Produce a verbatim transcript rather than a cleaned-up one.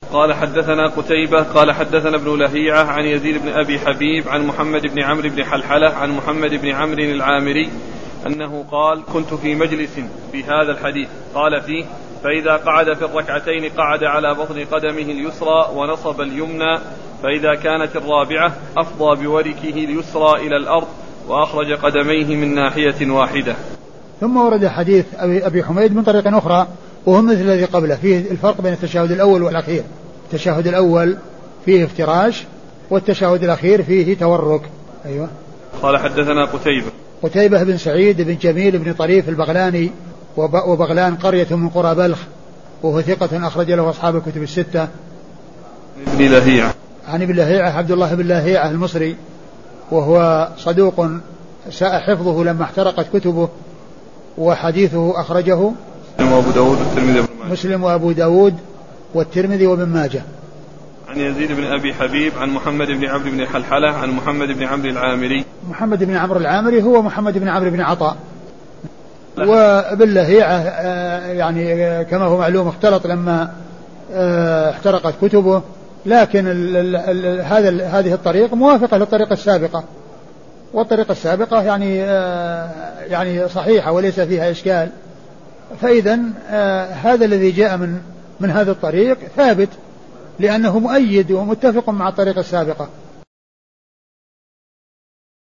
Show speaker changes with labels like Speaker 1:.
Speaker 1: قال حدثنا قتيبة قال حدثنا ابن لهيعة عن يزيد بن أبي حبيب عن محمد بن عمرو بن حلحلة عن محمد بن عمرو العامري أنه قال كنت في مجلس في هذا الحديث قال فيه فإذا قعد في الركعتين قعد على بطن قدمه اليسرى ونصب اليمنى، فإذا كانت الرابعة أفضى بوركه اليسرى إلى الأرض وأخرج قدميه من ناحية واحدة.
Speaker 2: ثم ورد حديث أبي حميد من طريق أخرى وهو مثل الذي قبله، فيه الفرق بين التشهد الأول والأخير. التشهد الأول فيه افتراش والتشهد الأخير فيه تورك. أيوة.
Speaker 1: قال حدثنا قتيبة
Speaker 2: قتيبة بن سعيد بن جميل بن طريف البغلاني، وبغلان قرية من قرى بلخ، وهو ثقة أخرج له أصحاب الكتب الستة.
Speaker 1: ابن لهيعة
Speaker 2: عن ابن لهيعة عبد الله بن لهيعة المصري، وهو صدوق ساء حفظه لما احترقت كتبه، وحديثه أخرجه
Speaker 1: مسلم وأبو داود والترمذي
Speaker 2: مسلم وأبو داود والترمذي وابن ماجه.
Speaker 1: عن يزيد بن أبي حبيب عن محمد بن عمرو بن حلحلة عن محمد بن عمرو العامري.
Speaker 2: محمد بن عمرو العامري هو محمد بن عمرو بن عطاء. وابن لهيعة يعني كما هو معلوم اختلط لما احترقت كتبه، لكن ال ال ال هذا هذه الطريق موافقة للطريقة السابقة، والطريقة السابقة يعني يعني صحيحة وليس فيها إشكال. فإذا هذا الذي جاء من من هذا الطريق ثابت، لأنه مؤيد ومتفق مع الطريقة السابقة.